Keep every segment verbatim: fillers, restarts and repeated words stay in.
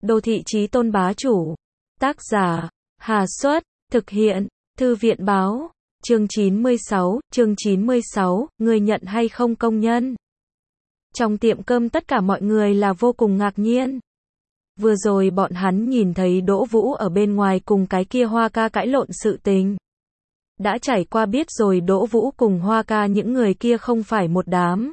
Đô thị chí tôn bá chủ. Tác giả, Hà Xuất, thực hiện, Thư viện báo. Chương chín mươi sáu, chương chín mươi sáu, người nhận hay không công nhân? Trong tiệm cơm tất cả mọi người là vô cùng ngạc nhiên. Vừa rồi bọn hắn nhìn thấy Đỗ Vũ ở bên ngoài cùng cái kia Hoa ca cãi lộn sự tình. Đã trải qua biết rồi Đỗ Vũ cùng Hoa ca những người kia không phải một đám.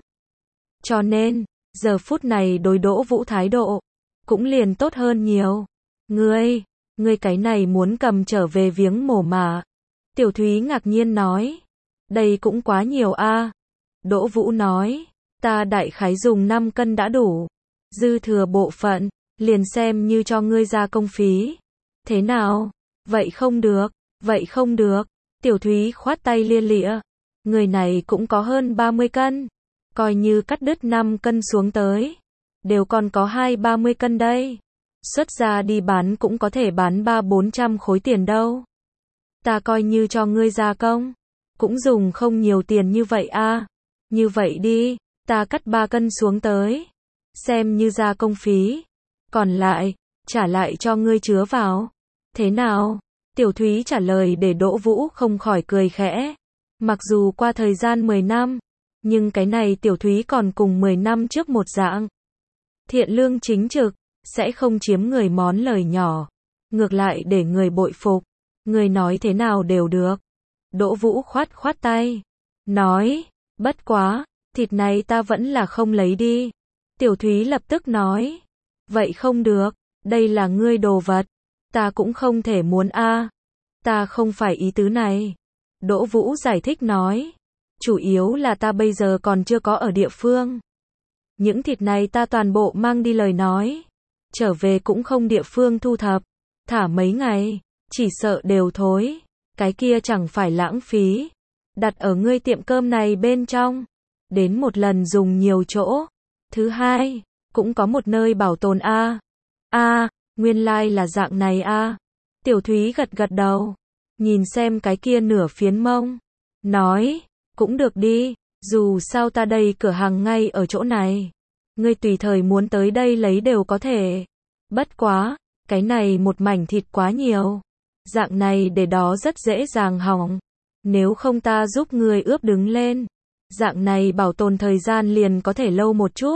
Cho nên, giờ phút này đối Đỗ Vũ thái độ cũng liền tốt hơn nhiều. Ngươi, ngươi cái này muốn cầm trở về viếng mồ mà. Tiểu Thúy ngạc nhiên nói. Đây cũng quá nhiều a. Đỗ Vũ nói, ta đại khái dùng năm cân đã đủ. Dư thừa bộ phận, liền xem như cho ngươi ra công phí. Thế nào? Vậy không được, vậy không được. Tiểu Thúy khoát tay lia lịa. Người này cũng có hơn ba mươi cân. Coi như cắt đứt năm cân xuống tới. Đều còn có hai ba mươi cân đây. Xuất ra đi bán cũng có thể bán ba bốn trăm khối tiền đâu. Ta coi như cho ngươi gia công. Cũng dùng không nhiều tiền như vậy a. Như vậy đi, ta cắt ba cân xuống tới. Xem như gia công phí. Còn lại, trả lại cho ngươi chứa vào. Thế nào? Tiểu Thúy trả lời để Đỗ Vũ không khỏi cười khẽ. Mặc dù qua thời gian mười năm, nhưng cái này Tiểu Thúy còn cùng mười năm trước một dạng. Thiện lương chính trực, sẽ không chiếm người món lời nhỏ. Ngược lại để người bội phục. Người nói thế nào đều được. Đỗ Vũ khoát khoát tay. Nói, bất quá, thịt này ta vẫn là không lấy đi. Tiểu Thúy lập tức nói. Vậy không được, đây là ngươi đồ vật. Ta cũng không thể muốn a. Ta không phải ý tứ này. Đỗ Vũ giải thích nói. Chủ yếu là ta bây giờ còn chưa có ở địa phương. Những thịt này ta toàn bộ mang đi lời nói. Trở về cũng không địa phương thu thập. Thả mấy ngày, chỉ sợ đều thối. Cái kia chẳng phải lãng phí. Đặt ở ngươi tiệm cơm này bên trong. Đến một lần dùng nhiều chỗ. Thứ hai, cũng có một nơi bảo tồn a. A, nguyên lai like là dạng này a. Tiểu Thúy gật gật đầu. Nhìn xem cái kia nửa phiến mông. Nói, cũng được đi. Dù sao ta đây cửa hàng ngay ở chỗ này. Ngươi tùy thời muốn tới đây lấy đều có thể. Bất quá, cái này một mảnh thịt quá nhiều. Dạng này để đó rất dễ dàng hỏng. Nếu không ta giúp ngươi ướp đứng lên. Dạng này bảo tồn thời gian liền có thể lâu một chút.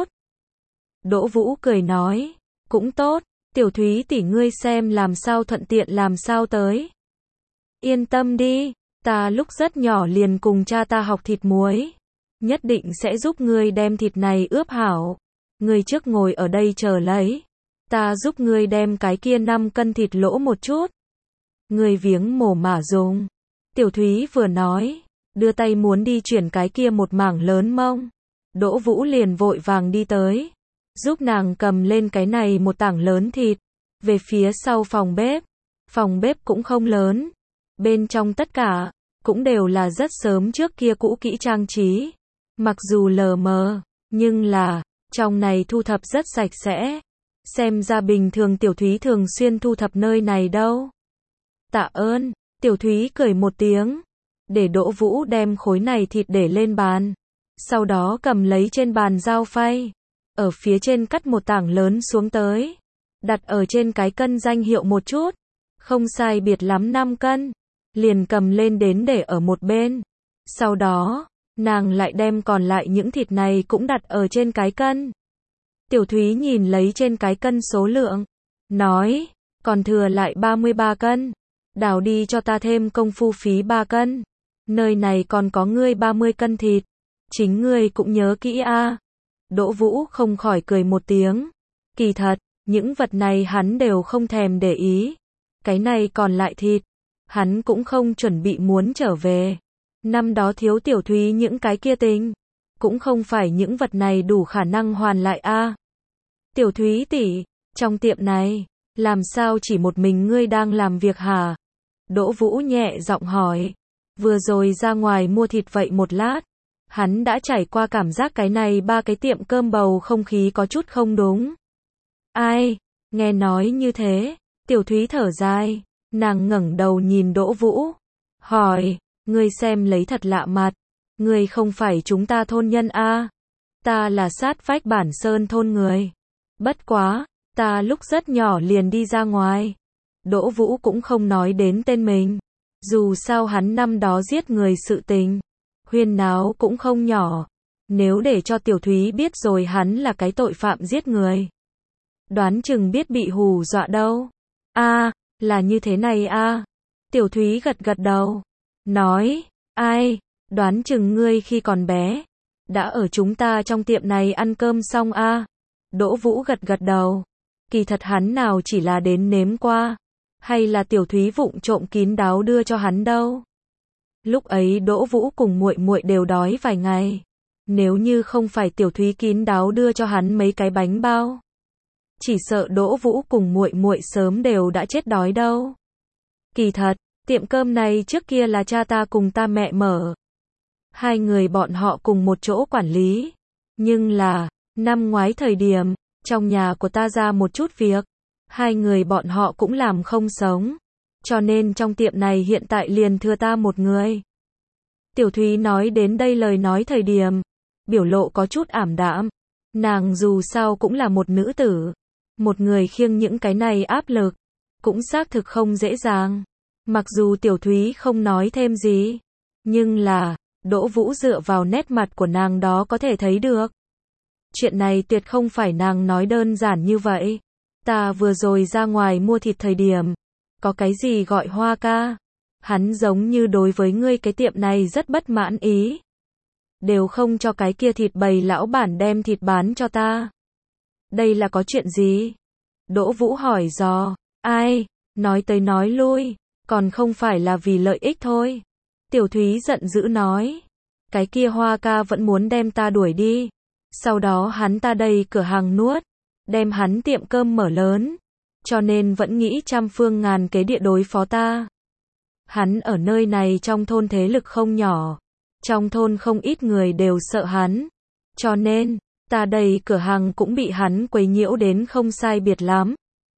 Đỗ Vũ cười nói. Cũng tốt, Tiểu Thúy tỷ ngươi xem làm sao thuận tiện làm sao tới. Yên tâm đi, ta lúc rất nhỏ liền cùng cha ta học thịt muối. Nhất định sẽ giúp ngươi đem thịt này ướp hảo. Ngươi trước ngồi ở đây chờ lấy. Ta giúp ngươi đem cái kia năm cân thịt lỗ một chút. Ngươi viếng mồ mà dùng. Tiểu Thúy vừa nói, đưa tay muốn đi chuyển cái kia một mảng lớn mông. Đỗ Vũ liền vội vàng đi tới. Giúp nàng cầm lên cái này một tảng lớn thịt. Về phía sau phòng bếp. Phòng bếp cũng không lớn. Bên trong tất cả, cũng đều là rất sớm trước kia cũ kỹ trang trí. Mặc dù lờ mờ, nhưng là, trong này thu thập rất sạch sẽ. Xem ra bình thường Tiểu Thúy thường xuyên thu thập nơi này đâu. Tạ ơn, Tiểu Thúy cười một tiếng. Để Đỗ Vũ đem khối này thịt để lên bàn. Sau đó cầm lấy trên bàn dao phay. Ở phía trên cắt một tảng lớn xuống tới. Đặt ở trên cái cân danh hiệu một chút. Không sai biệt lắm năm cân. Liền cầm lên đến để ở một bên. Sau đó, nàng lại đem còn lại những thịt này cũng đặt ở trên cái cân. Tiểu Thúy nhìn lấy trên cái cân số lượng. Nói, còn thừa lại ba mươi ba cân. Đào đi cho ta thêm công phu phí ba cân. Nơi này còn có ngươi ba mươi cân thịt. Chính ngươi cũng nhớ kỹ a. Đỗ Vũ không khỏi cười một tiếng. Kỳ thật, những vật này hắn đều không thèm để ý. Cái này còn lại thịt. Hắn cũng không chuẩn bị muốn trở về. Năm đó thiếu Tiểu Thúy những cái kia tình. Cũng không phải những vật này đủ khả năng hoàn lại a. Tiểu Thúy tỷ, trong tiệm này, làm sao chỉ một mình ngươi đang làm việc hả? Đỗ Vũ nhẹ giọng hỏi. Vừa rồi ra ngoài mua thịt vậy một lát. Hắn đã trải qua cảm giác cái này ba cái tiệm cơm bầu không khí có chút không đúng. Ai? Nghe nói như thế, Tiểu Thúy thở dài. Nàng ngẩng đầu nhìn Đỗ Vũ. Hỏi, ngươi xem lấy thật lạ mặt. Ngươi không phải chúng ta thôn nhân a? Ta là sát vách Bản Sơn thôn người. Bất quá, Ta lúc rất nhỏ liền đi ra ngoài. Đỗ Vũ cũng không nói đến tên mình. Dù sao hắn năm đó giết người sự tình, huyên náo cũng không nhỏ. Nếu để cho Tiểu Thúy biết rồi hắn là cái tội phạm giết người, đoán chừng biết bị hù dọa đâu. A, là như thế này a. À. Tiểu Thúy gật gật đầu, nói, ai, đoán chừng ngươi khi còn bé, đã ở chúng ta trong tiệm này ăn cơm xong a. À. Đỗ Vũ gật gật đầu, kỳ thật hắn nào chỉ là đến nếm qua, hay là Tiểu Thúy vụng trộm kín đáo đưa cho hắn đâu. Lúc ấy Đỗ Vũ cùng muội muội đều đói vài ngày. Nếu như không phải Tiểu Thúy kín đáo đưa cho hắn mấy cái bánh bao, chỉ sợ Đỗ Vũ cùng muội muội sớm đều đã chết đói đâu. Kỳ thật, tiệm cơm này trước kia là cha ta cùng ta mẹ mở. Hai người bọn họ cùng một chỗ quản lý. Nhưng là, năm ngoái thời điểm, trong nhà của ta ra một chút việc, hai người bọn họ cũng làm không sống. Cho nên trong tiệm này hiện tại liền thừa ta một người. Tiểu Thúy nói đến đây lời nói thời điểm, biểu lộ có chút ảm đạm. Nàng dù sao cũng là một nữ tử. Một người khiêng những cái này áp lực, cũng xác thực không dễ dàng. Mặc dù Tiểu Thúy không nói thêm gì, nhưng là, Đỗ Vũ dựa vào nét mặt của nàng đó có thể thấy được. Chuyện này tuyệt không phải nàng nói đơn giản như vậy. Ta vừa rồi ra ngoài mua thịt thời điểm, có cái gì gọi Hoa ca. Hắn giống như đối với ngươi cái tiệm này rất bất mãn ý. Đều không cho cái kia thịt bầy lão bản đem thịt bán cho ta. Đây là có chuyện gì? Đỗ Vũ hỏi dò. Ai? Nói tới nói lui, còn không phải là vì lợi ích thôi. Tiểu Thúy giận dữ nói. Cái kia Hoa ca vẫn muốn đem ta đuổi đi. Sau đó hắn ta đầy cửa hàng nuốt, đem hắn tiệm cơm mở lớn. Cho nên vẫn nghĩ trăm phương ngàn kế địa đối phó ta. Hắn ở nơi này trong thôn thế lực không nhỏ. Trong thôn không ít người đều sợ hắn. Cho nên, ta đầy cửa hàng cũng bị hắn quấy nhiễu đến không sai biệt lắm.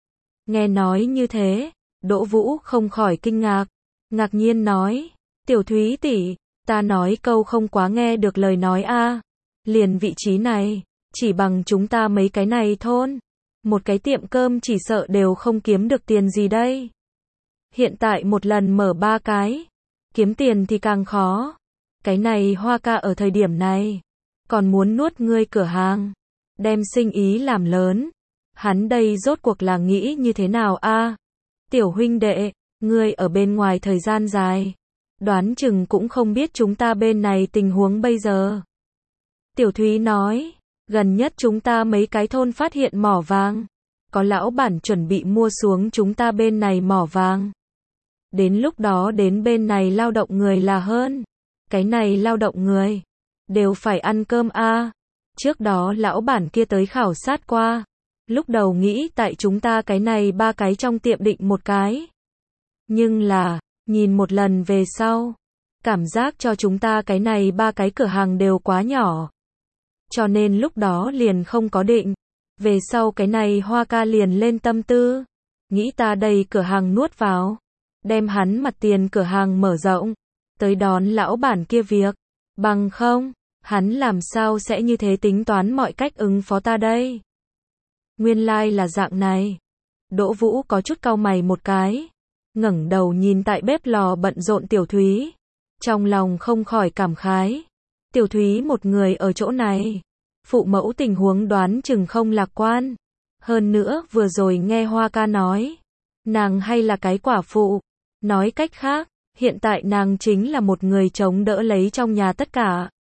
Nghe nói như thế, Đỗ Vũ không khỏi kinh ngạc. Ngạc nhiên nói, Tiểu Thúy tỷ, ta nói câu không quá nghe được lời nói a. À. Liền vị trí này, chỉ bằng chúng ta mấy cái này thôn. Một cái tiệm cơm chỉ sợ đều không kiếm được tiền gì đây. Hiện tại một lần mở ba cái, kiếm tiền thì càng khó. Cái này Hoa ca ở thời điểm này, còn muốn nuốt ngươi cửa hàng, đem sinh ý làm lớn. Hắn đây rốt cuộc là nghĩ như thế nào a? À, tiểu huynh đệ, ngươi ở bên ngoài thời gian dài, đoán chừng cũng không biết chúng ta bên này tình huống bây giờ. Tiểu Thúy nói, gần nhất chúng ta mấy cái thôn phát hiện mỏ vàng, có lão bản chuẩn bị mua xuống chúng ta bên này mỏ vàng. Đến lúc đó đến bên này lao động người là hơn. Cái này lao động người, đều phải ăn cơm a. À. Trước đó lão bản kia tới khảo sát qua. Lúc đầu nghĩ tại chúng ta cái này ba cái trong tiệm định một cái. Nhưng là, nhìn một lần về sau, cảm giác cho chúng ta cái này ba cái cửa hàng đều quá nhỏ. Cho nên lúc đó liền không có định. Về sau cái này Hoa ca liền lên tâm tư. Nghĩ ta đầy cửa hàng nuốt vào. Đem hắn mặt tiền cửa hàng mở rộng. Tới đón lão bản kia việc. Bằng không, hắn làm sao sẽ như thế tính toán mọi cách ứng phó ta đây. Nguyên lai like là dạng này. Đỗ Vũ có chút cau mày một cái. Ngẩng đầu nhìn tại bếp lò bận rộn Tiểu Thúy. Trong lòng không khỏi cảm khái. Tiểu Thúy một người ở chỗ này. Phụ mẫu tình huống đoán chừng không lạc quan. Hơn nữa vừa rồi nghe Hoa ca nói. Nàng hay là cái quả phụ. Nói cách khác, hiện tại nàng chính là một người chống đỡ lấy trong nhà tất cả.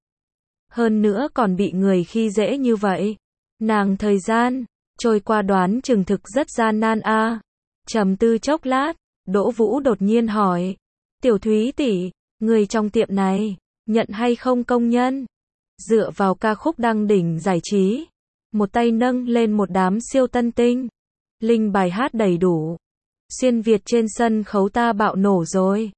Hơn nữa còn bị người khi dễ như vậy. Nàng thời gian trôi qua đoán chừng thực rất gian nan a. À. Trầm tư chốc lát, Đỗ Vũ đột nhiên hỏi. Tiểu Thúy tỷ, người trong tiệm này, nhận hay không công nhân? Dựa vào ca khúc đăng đỉnh giải trí. Một tay nâng lên một đám siêu tân tinh. Linh bài hát đầy đủ. Xuyên Việt trên sân khấu ta bạo nổ rồi.